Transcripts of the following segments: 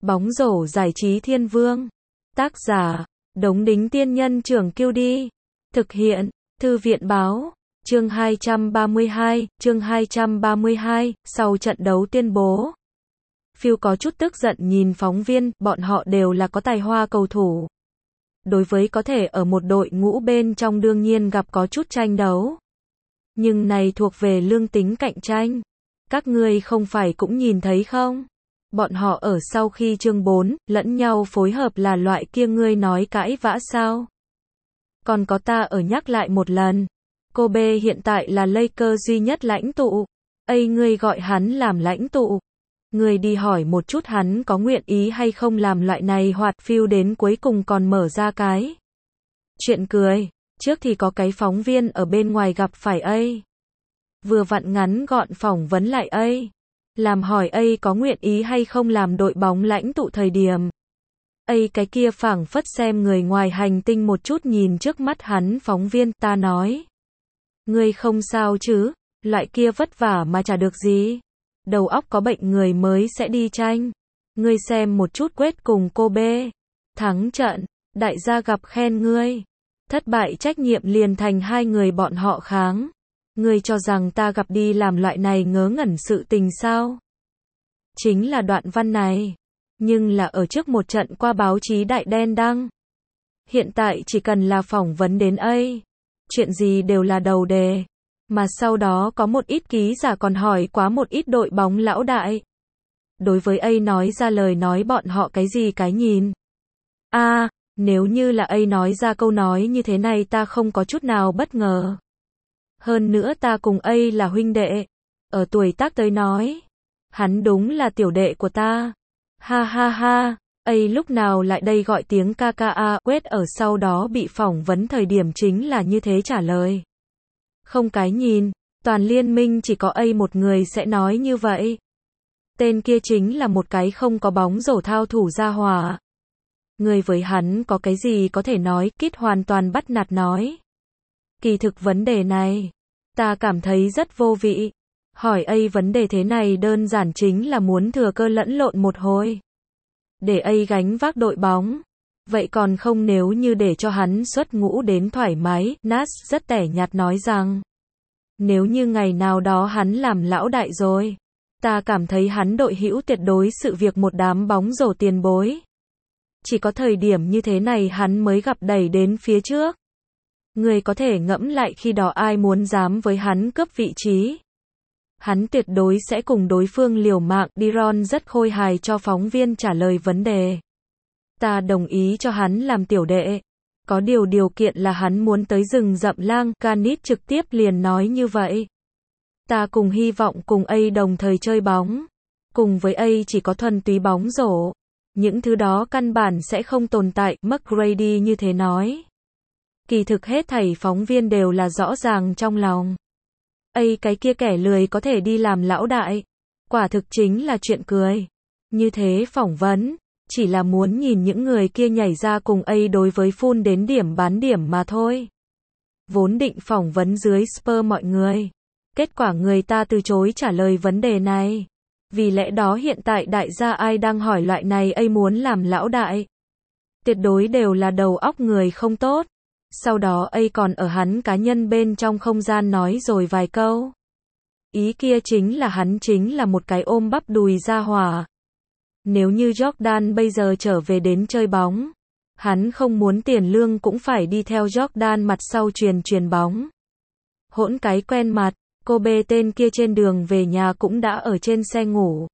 Bóng rổ giải trí thiên vương. Tác giả, Đống Đính Tiên Nhân Trưởng Kiêu Đi. Thực hiện, Thư viện Báo. Chương 232, sau trận đấu tuyên bố. Phil có chút tức giận nhìn phóng viên, bọn họ đều là có tài hoa cầu thủ. Đối với có thể ở một đội ngũ bên trong đương nhiên gặp có chút tranh đấu. Nhưng này thuộc về lương tính cạnh tranh. Các ngươi không phải cũng nhìn thấy không? Bọn họ ở sau khi chương 4, lẫn nhau phối hợp là loại kia ngươi nói cãi vã sao? Còn có ta ở nhắc lại một lần. Kobe hiện tại là Lakers duy nhất lãnh tụ. Ngươi gọi hắn làm lãnh tụ. Ngươi đi hỏi một chút hắn có nguyện ý hay không làm loại này hoạt phiêu đến cuối cùng còn mở ra cái. Chuyện cười, trước thì có cái phóng viên ở bên ngoài gặp phải vừa vặn ngắn gọn phỏng vấn lại làm hỏi có nguyện ý hay không làm đội bóng lãnh tụ thời điểm. Cái kia phảng phất xem người ngoài hành tinh một chút nhìn trước mắt hắn phóng viên, ta nói. Ngươi không sao chứ, loại kia vất vả mà chả được gì. Đầu óc có bệnh người mới sẽ đi tranh. Ngươi xem một chút Quết cùng Kobe. Thắng trận, đại gia gặp khen ngươi. Thất bại trách nhiệm liền thành hai người bọn họ kháng. Ngươi cho rằng ta gặp đi làm loại này ngớ ngẩn sự tình sao? Chính là đoạn văn này. Nhưng là ở trước một trận qua báo chí đại đen đăng. Hiện tại chỉ cần là phỏng vấn đến chuyện gì đều là đầu đề. Mà sau đó có một ít ký giả còn hỏi quá một ít đội bóng lão đại. Đối với nói ra lời nói bọn họ cái gì cái nhìn. Nếu như là nói ra câu nói như thế này ta không có chút nào bất ngờ. Hơn nữa ta cùng là huynh đệ. Ở tuổi tác tới nói. Hắn đúng là tiểu đệ của ta. Ha ha ha. Lúc nào lại đây gọi tiếng KKA. Quết ở sau đó bị phỏng vấn thời điểm chính là như thế trả lời. Không cái nhìn, toàn liên minh chỉ có một người sẽ nói như vậy. Tên kia chính là một cái không có bóng rổ thao thủ gia hỏa. Người với hắn có cái gì có thể nói, Kit hoàn toàn bắt nạt nói. Kỳ thực vấn đề này, ta cảm thấy rất vô vị. Hỏi vấn đề thế này đơn giản chính là muốn thừa cơ lẫn lộn một hồi. Để gánh vác đội bóng. Vậy còn không nếu như để cho hắn xuất ngũ đến thoải mái, Nas rất tẻ nhạt nói rằng. Nếu như ngày nào đó hắn làm lão đại rồi. Ta cảm thấy hắn đội hữu tuyệt đối sự việc một đám bóng rổ tiền bối. Chỉ có thời điểm như thế này hắn mới gặp đẩy đến phía trước. Người có thể ngẫm lại khi đó ai muốn dám với hắn cướp vị trí. Hắn tuyệt đối sẽ cùng đối phương liều mạng. Diron rất khôi hài cho phóng viên trả lời vấn đề. Ta đồng ý cho hắn làm tiểu đệ. Có điều kiện là hắn muốn tới rừng rậm lang. Canis trực tiếp liền nói như vậy. Ta cùng hy vọng cùng đồng thời chơi bóng. Cùng với chỉ có thuần túy bóng rổ. Những thứ đó căn bản sẽ không tồn tại. McGrady như thế nói. Kỳ thực hết thảy phóng viên đều là rõ ràng trong lòng. Cái kia kẻ lười có thể đi làm lão đại. Quả thực chính là chuyện cười. Như thế phỏng vấn. Chỉ là muốn nhìn những người kia nhảy ra cùng đối với phun đến điểm bán điểm mà thôi. Vốn định phỏng vấn dưới Spurs mọi người. Kết quả người ta từ chối trả lời vấn đề này. Vì lẽ đó hiện tại đại gia ai đang hỏi loại này muốn làm lão đại. Tuyệt đối đều là đầu óc người không tốt. Sau đó còn ở hắn cá nhân bên trong không gian nói rồi vài câu. Ý kia chính là hắn chính là một cái ôm bắp đùi ra hỏa. Nếu như Jordan bây giờ trở về đến chơi bóng, hắn không muốn tiền lương cũng phải đi theo Jordan mặt sau truyền bóng. Hỗn cái quen mặt, Kobe tên kia trên đường về nhà cũng đã ở trên xe ngủ.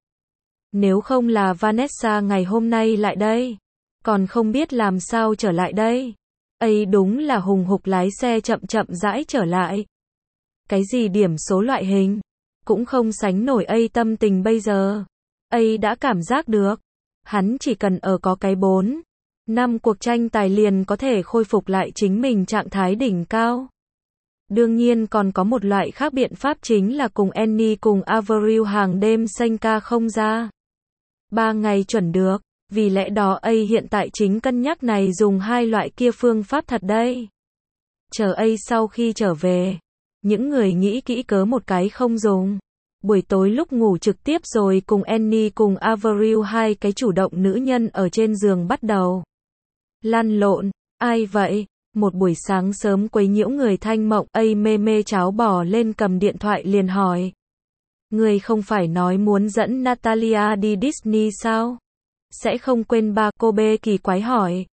Nếu không là Vanessa ngày hôm nay lại đây, còn không biết làm sao trở lại đây. Đúng là hùng hục lái xe chậm rãi trở lại. Cái gì điểm số loại hình, cũng không sánh nổi tâm tình bây giờ. Đã cảm giác được, hắn chỉ cần có cái 4-5 cuộc tranh tài liền có thể khôi phục lại chính mình trạng thái đỉnh cao. Đương nhiên còn có một loại khác biện pháp chính là cùng Annie cùng Avril hàng đêm xanh ca không ra. 3 ngày chuẩn được, vì lẽ đó hiện tại chính cân nhắc này dùng hai loại kia phương pháp thật đây. Chờ sau khi trở về, những người nghĩ kỹ cớ một cái không dùng. Buổi tối lúc ngủ trực tiếp rồi cùng Annie cùng Avril hai cái chủ động nữ nhân ở trên giường bắt đầu lăn lộn. Ai vậy? Một buổi sáng sớm quấy nhiễu người thanh mộng, mê mê cháo bò lên cầm điện thoại liền hỏi. Người không phải nói muốn dẫn Natalia đi Disney sao? Sẽ không quên ba, cô bê kỳ quái hỏi.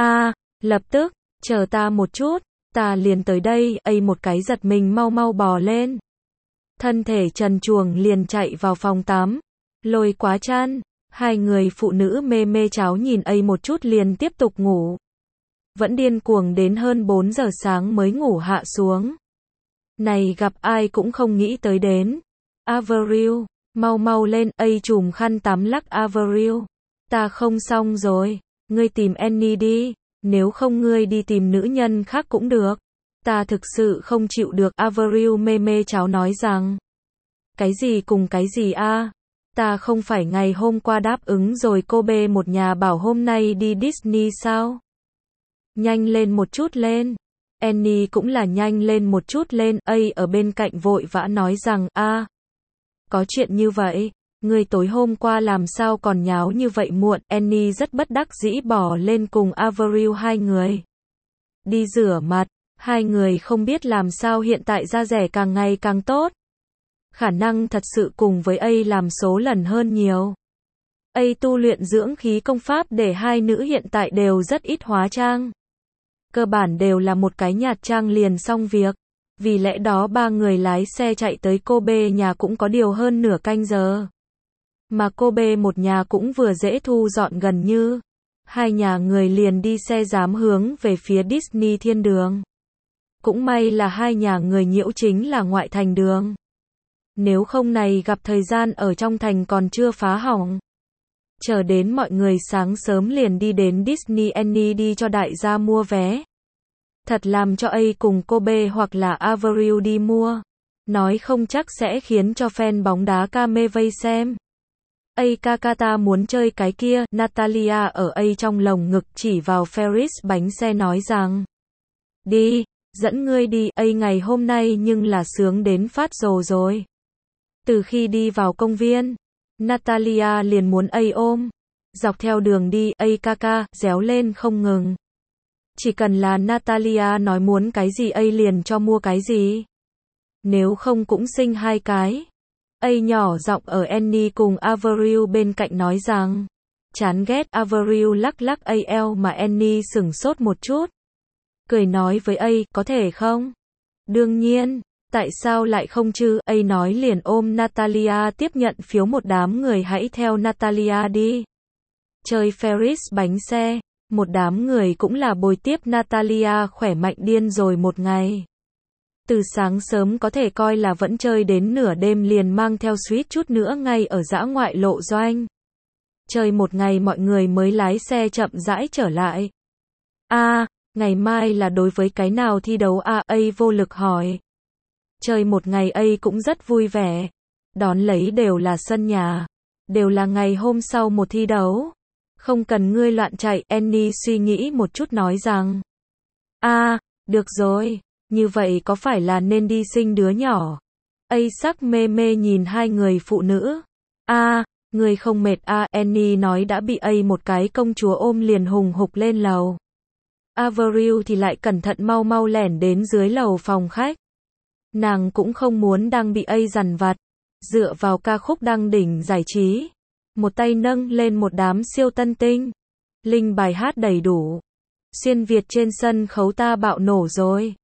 Lập tức, chờ ta một chút, ta liền tới đây, một cái giật mình mau mau bò lên. Thân thể trần truồng liền chạy vào phòng tắm, lôi quá chăn, hai người phụ nữ mê mê cháo nhìn một chút liền tiếp tục ngủ. Vẫn điên cuồng đến hơn 4 giờ sáng mới ngủ hạ xuống. Này gặp ai cũng không nghĩ tới đến. Avril, mau mau lên, chùm khăn tắm lắc Avril. Ta không xong rồi, ngươi tìm Annie đi, nếu không ngươi đi tìm nữ nhân khác cũng được. Ta thực sự không chịu được, Avril mê mê cháo nói rằng. Cái gì cùng cái gì a? Ta không phải ngày hôm qua đáp ứng rồi cô bê một nhà bảo hôm nay đi Disney sao? Nhanh lên một chút lên. Annie cũng là nhanh lên một chút lên, ở bên cạnh vội vã nói rằng, có chuyện như vậy, ngươi tối hôm qua làm sao còn nháo như vậy muộn. Annie rất bất đắc dĩ bỏ lên cùng Avril hai người đi rửa mặt. Hai người không biết làm sao hiện tại da rẻ càng ngày càng tốt. Khả năng thật sự cùng với làm số lần hơn nhiều. Tu luyện dưỡng khí công pháp để hai nữ hiện tại đều rất ít hóa trang. Cơ bản đều là một cái nhạt trang liền xong việc. Vì lẽ đó ba người lái xe chạy tới cô bê nhà cũng có điều hơn nửa canh giờ. Mà cô bê một nhà cũng vừa dễ thu dọn gần như. Hai nhà người liền đi xe giám hướng về phía Disney thiên đường. Cũng may là hai nhà người nhiễu chính là ngoại thành đường. Nếu không này gặp thời gian ở trong thành còn chưa phá hỏng. Chờ đến mọi người sáng sớm liền đi đến Disney, Annie đi cho đại gia mua vé. Thật làm cho cùng cô bê hoặc là Avril đi mua. Nói không chắc sẽ khiến cho fan bóng đá ca mê vây xem. Kaka ta muốn chơi cái kia, Natalia ở trong lồng ngực chỉ vào Ferris bánh xe nói rằng. Đi, dẫn ngươi đi, ngày hôm nay nhưng là sướng đến phát rồ rồi. Từ khi đi vào công viên, Natalia liền muốn ôm. Dọc theo đường đi, Kaka, réo lên không ngừng. Chỉ cần là Natalia nói muốn cái gì liền cho mua cái gì. Nếu không cũng sinh hai cái. Nhỏ giọng ở Annie cùng Avril bên cạnh nói rằng. Chán ghét. Avril lắc lắc eo mà Annie sửng sốt một chút. Cười nói với có thể không? Đương nhiên, tại sao lại không chứ? Nói liền ôm Natalia tiếp nhận phiếu một đám người hãy theo Natalia đi. Chơi Ferris bánh xe, một đám người cũng là bồi tiếp Natalia khỏe mạnh điên rồi một ngày. Từ sáng sớm có thể coi là vẫn chơi đến nửa đêm liền mang theo suýt chút nữa ngay ở dã ngoại lộ doanh. Chơi một ngày mọi người mới lái xe chậm rãi trở lại. Ngày mai là đối với cái nào thi đấu vô lực hỏi. Chơi một ngày cũng rất vui vẻ. Đón lấy đều là sân nhà. Đều là ngày hôm sau một thi đấu. Không cần ngươi loạn chạy. Annie suy nghĩ một chút nói rằng. Được rồi. Như vậy có phải là nên đi sinh đứa nhỏ? Sắc mê mê nhìn hai người phụ nữ. Ngươi không mệt Annie nói đã bị một cái công chúa ôm liền hùng hục lên lầu. Avril thì lại cẩn thận mau mau lẻn đến dưới lầu phòng khách. Nàng cũng không muốn đang bị dằn vặt. Dựa vào ca khúc đăng đỉnh giải trí. Một tay nâng lên một đám siêu tân tinh. Linh bài hát đầy đủ. Xuyên Việt trên sân khấu ta bạo nổ rồi.